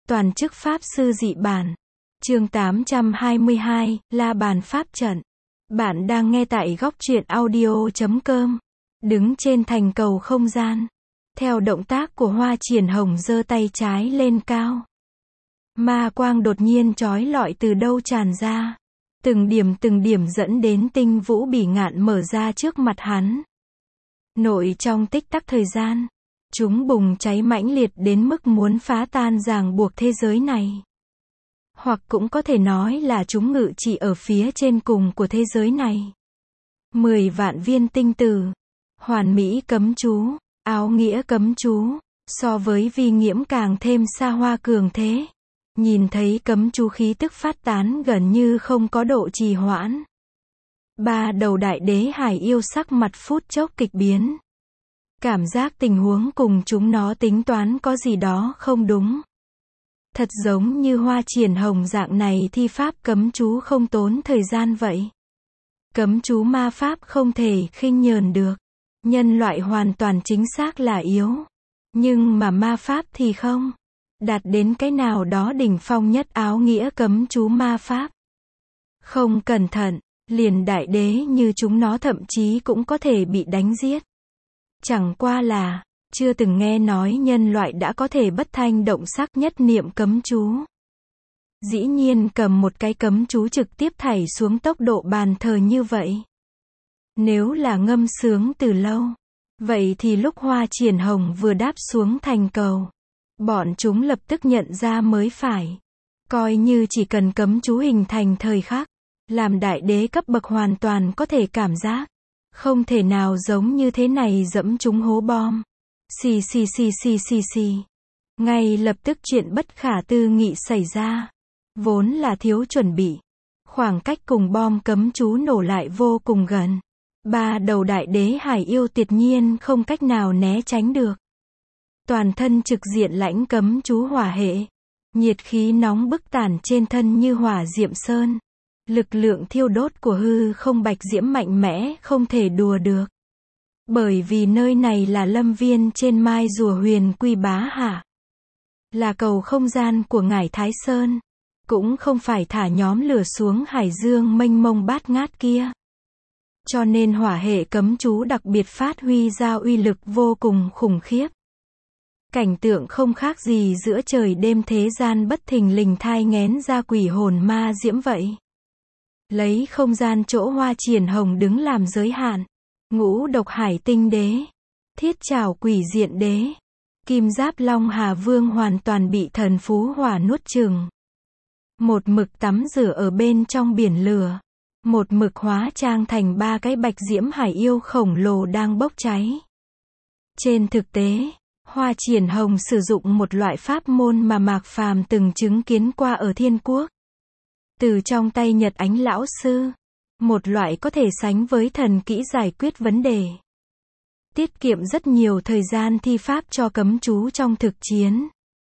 Toàn chức Pháp Sư Dị Bản. Chương 822, La Bàn Pháp Trận. Bạn đang nghe tại góc truyện audio.com. Đứng trên thành cầu không gian. Theo động tác của Hoa Triển Hồng giơ tay trái lên cao. Ma quang đột nhiên chói lọi từ đâu tràn ra. Từng điểm dẫn đến tinh vũ bỉ ngạn mở ra trước mặt hắn. Nội trong tích tắc thời gian, chúng bùng cháy mãnh liệt đến mức muốn phá tan ràng buộc thế giới này. Hoặc cũng có thể nói là chúng ngự trị ở phía trên cùng của thế giới này. 10 vạn viên tinh tử, hoàn mỹ cấm chú, áo nghĩa cấm chú, so với vi nghiễm càng thêm xa hoa cường thế. Nhìn thấy cấm chú khí tức phát tán gần như không có độ trì hoãn. Ba đầu đại đế hải yêu sắc mặt phút chốc kịch biến. Cảm giác tình huống cùng chúng nó tính toán có gì đó không đúng. Thật giống như Hoa Triển Hồng dạng này thi pháp cấm chú không tốn thời gian vậy. Cấm chú ma pháp không thể khinh nhờn được. Nhân loại hoàn toàn chính xác là yếu. Nhưng mà ma pháp thì không. Đạt đến cái nào đó đỉnh phong nhất áo nghĩa cấm chú ma pháp. Không cẩn thận, liền đại đế như chúng nó thậm chí cũng có thể bị đánh giết. Chẳng qua là, chưa từng nghe nói nhân loại đã có thể bất thanh động sắc nhất niệm cấm chú. Dĩ nhiên cầm một cái cấm chú trực tiếp thảy xuống tốc độ bàn thờ như vậy. Nếu là ngâm sướng từ lâu, vậy thì lúc Hoa Triển Hồng vừa đáp xuống thành cầu, bọn chúng lập tức nhận ra mới phải. Coi như chỉ cần cấm chú hình thành thời khắc, làm đại đế cấp bậc hoàn toàn có thể cảm giác. Không thể nào giống như thế này dẫm chúng hố bom. Xì. Ngay lập tức chuyện bất khả tư nghị xảy ra. Vốn là thiếu chuẩn bị. Khoảng cách cùng bom cấm chú nổ lại vô cùng gần. Ba đầu đại đế hải yêu tuyệt nhiên không cách nào né tránh được. Toàn thân trực diện lãnh cấm chú hỏa hệ. Nhiệt khí nóng bức tản trên thân như hỏa diệm sơn. Lực lượng thiêu đốt của hư không bạch diễm mạnh mẽ không thể đùa được. Bởi vì nơi này là lâm viên trên mai rùa huyền quy bá hạ. Là cầu không gian của ngải Thái Sơn. Cũng không phải thả nhóm lửa xuống hải dương mênh mông bát ngát kia. Cho nên hỏa hệ cấm chú đặc biệt phát huy ra uy lực vô cùng khủng khiếp. Cảnh tượng không khác gì giữa trời đêm thế gian bất thình lình thai nghén ra quỷ hồn ma diễm vậy. Lấy không gian chỗ Hoa Triển Hồng đứng làm giới hạn. Ngũ độc hải tinh đế. Thiết trảo quỷ diện đế. Kim giáp long hà vương hoàn toàn bị thần phú hỏa nuốt chửng. Một mực tắm rửa ở bên trong biển lửa. Một mực hóa trang thành ba cái bạch diễm hải yêu khổng lồ đang bốc cháy. Trên thực tế, Hoa Triển Hồng sử dụng một loại pháp môn mà Mạc Phàm từng chứng kiến qua ở Thiên Quốc. Từ trong tay Nhật Ánh lão sư, một loại có thể sánh với thần kỹ giải quyết vấn đề. Tiết kiệm rất nhiều thời gian thi pháp cho cấm chú trong thực chiến.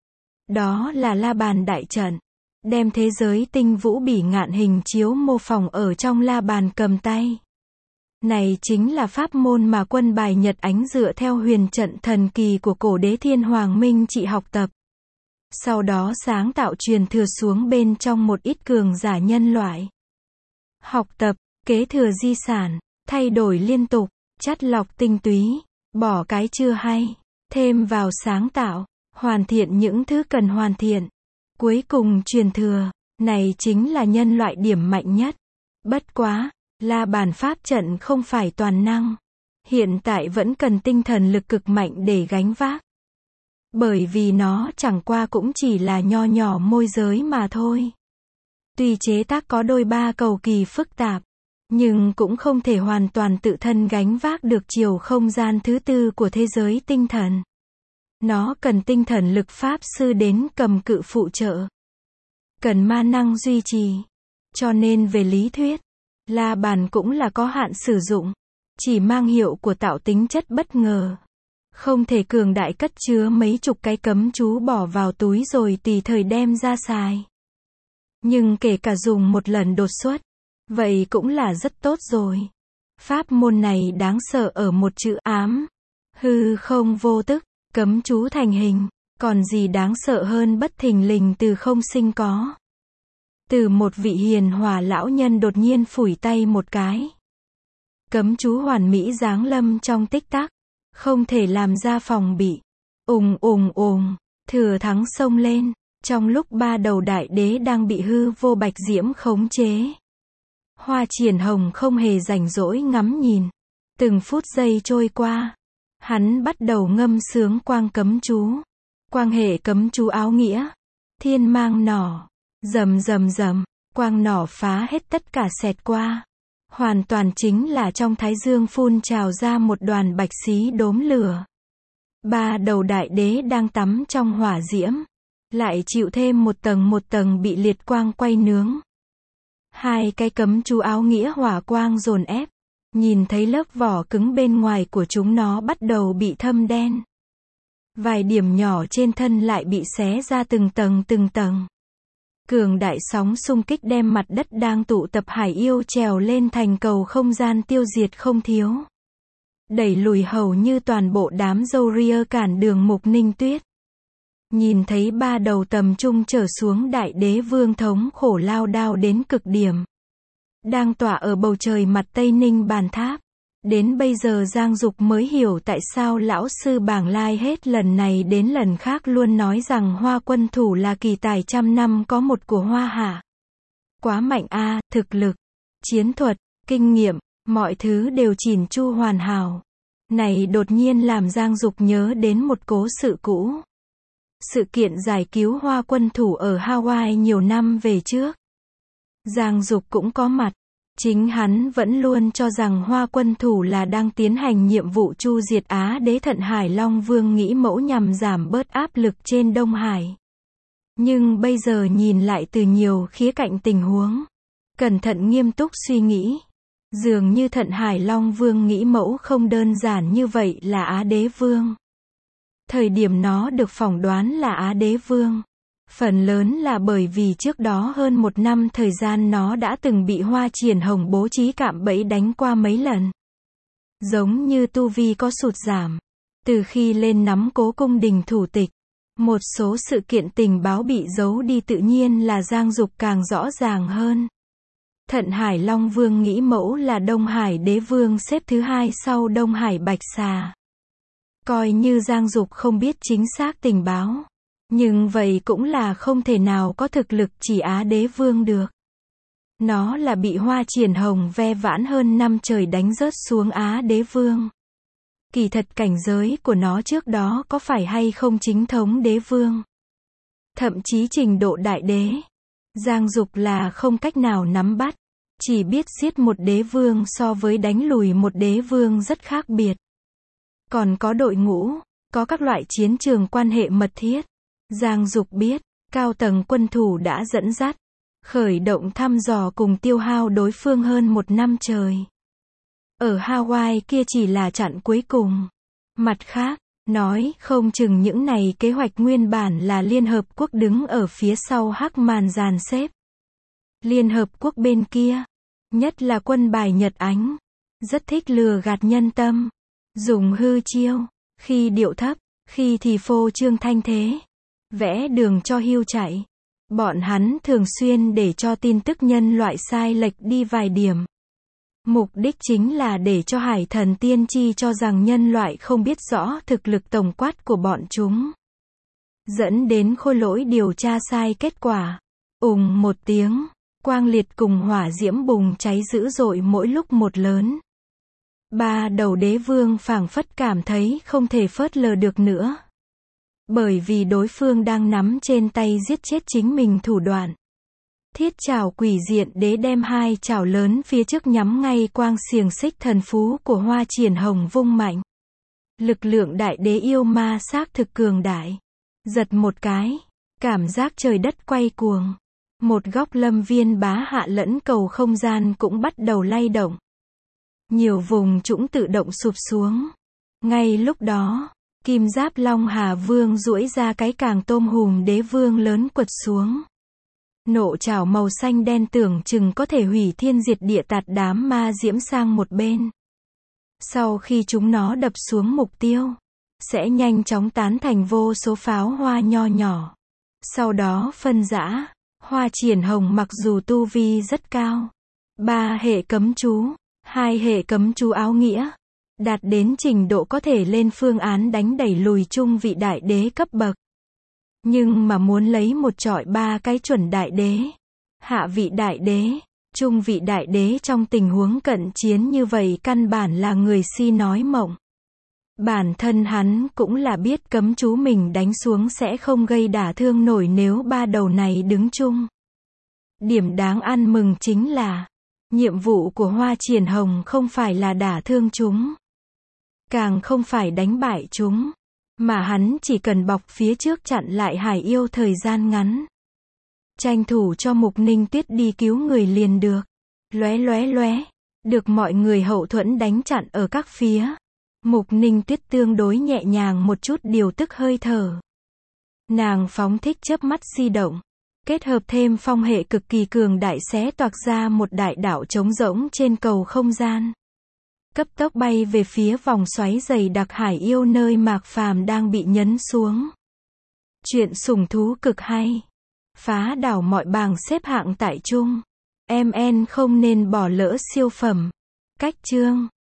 Đó là La Bàn đại trận. Đem thế giới tinh vũ bỉ ngạn hình chiếu mô phỏng ở trong La Bàn cầm tay. Này chính là pháp môn mà quân bài Nhật Ánh dựa theo huyền trận thần kỳ của cổ đế Thiên Hoàng Minh trị học tập. Sau đó sáng tạo truyền thừa xuống bên trong một ít cường giả nhân loại. Học tập, kế thừa di sản, thay đổi liên tục, chắt lọc tinh túy, bỏ cái chưa hay, thêm vào sáng tạo, hoàn thiện những thứ cần hoàn thiện. Cuối cùng truyền thừa, này chính là nhân loại điểm mạnh nhất. Bất quá, La Bàn pháp trận không phải toàn năng. Hiện tại vẫn cần tinh thần lực cực mạnh để gánh vác. Bởi vì nó chẳng qua cũng chỉ là nho nhỏ môi giới mà thôi. Tuy chế tác có đôi ba cầu kỳ phức tạp, nhưng cũng không thể hoàn toàn tự thân gánh vác được chiều không gian thứ tư của thế giới tinh thần. Nó cần tinh thần lực pháp sư đến cầm cự phụ trợ. Cần ma năng duy trì. Cho nên về lý thuyết, La Bàn cũng là có hạn sử dụng. Chỉ mang hiệu của tạo tính chất bất ngờ. Không thể cường đại cất chứa mấy chục cái cấm chú bỏ vào túi rồi tùy thời đem ra xài. Nhưng kể cả dùng một lần đột xuất, vậy cũng là rất tốt rồi. Pháp môn này đáng sợ ở một chữ ám. Hư không vô tức, cấm chú thành hình. Còn gì đáng sợ hơn bất thình lình từ không sinh có. Từ một vị hiền hòa lão nhân đột nhiên phủi tay một cái. Cấm chú hoàn mỹ giáng lâm trong tích tắc. Không thể làm ra phòng bị. Ùng ùng ùng, thừa thắng xông lên. Trong lúc ba đầu đại đế đang bị hư vô bạch diễm khống chế. Hoa Triển Hồng không hề rảnh rỗi ngắm nhìn. Từng phút giây trôi qua. Hắn bắt đầu ngâm sướng quang cấm chú. Quang hệ cấm chú áo nghĩa. Thiên mang nỏ. Rầm rầm rầm. Quang nỏ phá hết tất cả xẹt qua. Hoàn toàn chính là trong thái dương phun trào ra một đoàn bạch xí đốm lửa. Ba đầu đại đế đang tắm trong hỏa diễm. Lại chịu thêm một tầng bị liệt quang quay nướng. Hai cái cấm chú áo nghĩa hỏa quang dồn ép. Nhìn thấy lớp vỏ cứng bên ngoài của chúng nó bắt đầu bị thâm đen. Vài điểm nhỏ trên thân lại bị xé ra từng tầng. Cường đại sóng xung kích đem mặt đất đang tụ tập hải yêu trèo lên thành cầu không gian tiêu diệt không thiếu. Đẩy lùi hầu như toàn bộ đám râu ria cản đường Mục Ninh Tuyết. Nhìn thấy ba đầu tầm trung trở xuống đại đế vương thống khổ lao đao đến cực điểm. Đang tỏa ở bầu trời mặt Tây Ninh Bàn Tháp. Đến bây giờ Giang Dục mới hiểu tại sao lão sư Bảng Lai hết lần này đến lần khác luôn nói rằng Hoa Quân Thủ là kỳ tài trăm năm có một của Hoa Hạ. Quá mạnh a, thực lực, chiến thuật, kinh nghiệm, mọi thứ đều chỉn chu hoàn hảo. Này đột nhiên làm Giang Dục nhớ đến một cố sự cũ. Sự kiện giải cứu Hoa Quân Thủ ở Hawaii nhiều năm về trước. Giang Dục cũng có mặt. Chính hắn vẫn luôn cho rằng Hoa Quân Thủ là đang tiến hành nhiệm vụ chu diệt Á Đế Thận Hải Long Vương nghĩ mẫu nhằm giảm bớt áp lực trên Đông Hải. Nhưng bây giờ nhìn lại từ nhiều khía cạnh tình huống. Cẩn thận nghiêm túc suy nghĩ. Dường như Thận Hải Long Vương nghĩ mẫu không đơn giản như vậy là Á Đế Vương. Thời điểm nó được phỏng đoán là Á Đế Vương. Phần lớn là bởi vì trước đó hơn một năm thời gian nó đã từng bị Hoa Triển Hồng bố trí cạm bẫy đánh qua mấy lần. Giống như tu vi có sụt giảm. Từ khi lên nắm Cố Cung Đình thủ tịch, một số sự kiện tình báo bị giấu đi tự nhiên là Giang Dục càng rõ ràng hơn. Thận Hải Long Vương nghĩ mẫu là Đông Hải Đế Vương xếp thứ hai sau Đông Hải Bạch Xà. Coi như Giang Dục không biết chính xác tình báo. Nhưng vậy cũng là không thể nào có thực lực chỉ Á Đế Vương được. Nó là bị Hoa Triển Hồng ve vãn hơn năm trời đánh rớt xuống Á Đế Vương. Kỳ thật cảnh giới của nó trước đó có phải hay không chính thống Đế Vương. Thậm chí trình độ đại đế. Giang Dục là không cách nào nắm bắt. Chỉ biết giết một đế vương so với đánh lùi một đế vương rất khác biệt. Còn có đội ngũ, có các loại chiến trường quan hệ mật thiết. Giang Dục biết, cao tầng quân thủ đã dẫn dắt, khởi động thăm dò cùng tiêu hao đối phương hơn một năm trời. Ở Hawaii kia chỉ là chặn cuối cùng. Mặt khác, nói không chừng những này kế hoạch nguyên bản là Liên Hợp Quốc đứng ở phía sau hắc màn dàn xếp. Liên Hợp Quốc bên kia, nhất là quân bài Nhật Ánh, rất thích lừa gạt nhân tâm, dùng hư chiêu, khi điệu thấp, khi thì phô trương thanh thế. Vẽ đường cho hươu chạy. Bọn hắn thường xuyên để cho tin tức nhân loại sai lệch đi vài điểm. Mục đích chính là để cho Hải Thần Tiên Tri cho rằng nhân loại không biết rõ thực lực tổng quát của bọn chúng. Dẫn đến Khôi Lỗi điều tra sai kết quả. Ùng một tiếng, quang liệt cùng hỏa diễm bùng cháy dữ dội mỗi lúc một lớn. Ba đầu đế vương phảng phất cảm thấy không thể phớt lờ được nữa. Bởi vì đối phương đang nắm trên tay giết chết chính mình thủ đoạn. Thiết trảo quỷ diện đế đem hai trảo lớn phía trước nhắm ngay quang xiềng xích thần phú của Hoa Triển Hồng vung mạnh. Lực lượng đại đế yêu ma xác thực cường đại. Giật một cái, cảm giác trời đất quay cuồng. Một góc lâm viên bá hạ lẫn cầu không gian cũng bắt đầu lay động. Nhiều vùng trũng tự động sụp xuống. Ngay lúc đó, Kim Giáp Long Hà Vương duỗi ra cái càng tôm hùm đế vương lớn quật xuống. Nộ trảo màu xanh đen tưởng chừng có thể hủy thiên diệt địa tạt đám ma diễm sang một bên. Sau khi chúng nó đập xuống mục tiêu, sẽ nhanh chóng tán thành vô số pháo hoa nho nhỏ. Sau đó phân rã. Hoa Triển Hồng mặc dù tu vi rất cao, 3 hệ cấm chú, 2 hệ cấm chú áo nghĩa, đạt đến trình độ có thể lên phương án đánh đẩy lùi trung vị đại đế cấp bậc. Nhưng mà muốn lấy một chọi 3 cái chuẩn đại đế, hạ vị đại đế, trung vị đại đế trong tình huống cận chiến như vậy căn bản là người si nói mộng. Bản thân hắn cũng là biết cấm chú mình đánh xuống sẽ không gây đả thương nổi nếu 3 đầu này đứng chung. Điểm đáng ăn mừng chính là, nhiệm vụ của Hoa Triển Hồng không phải là đả thương chúng, càng không phải đánh bại chúng, mà hắn chỉ cần bọc phía trước chặn lại Hải Yêu thời gian ngắn. Tranh thủ cho Mục Ninh Tuyết đi cứu người liền được. Lóe lóe lóe, được mọi người hậu thuẫn đánh chặn ở các phía. Mục Ninh Tuyết tương đối nhẹ nhàng một chút điều tức hơi thở. Nàng phóng thích chớp mắt di động, kết hợp thêm phong hệ cực kỳ cường đại xé toạc ra một đại đảo trống rỗng trên cầu không gian. Cấp tốc bay về phía vòng xoáy dày đặc Hải Yêu nơi Mạc Phàm đang bị nhấn xuống. Chuyện sủng thú cực hay. Phá đảo mọi bảng xếp hạng tại chung. MN không nên bỏ lỡ siêu phẩm. Cách chương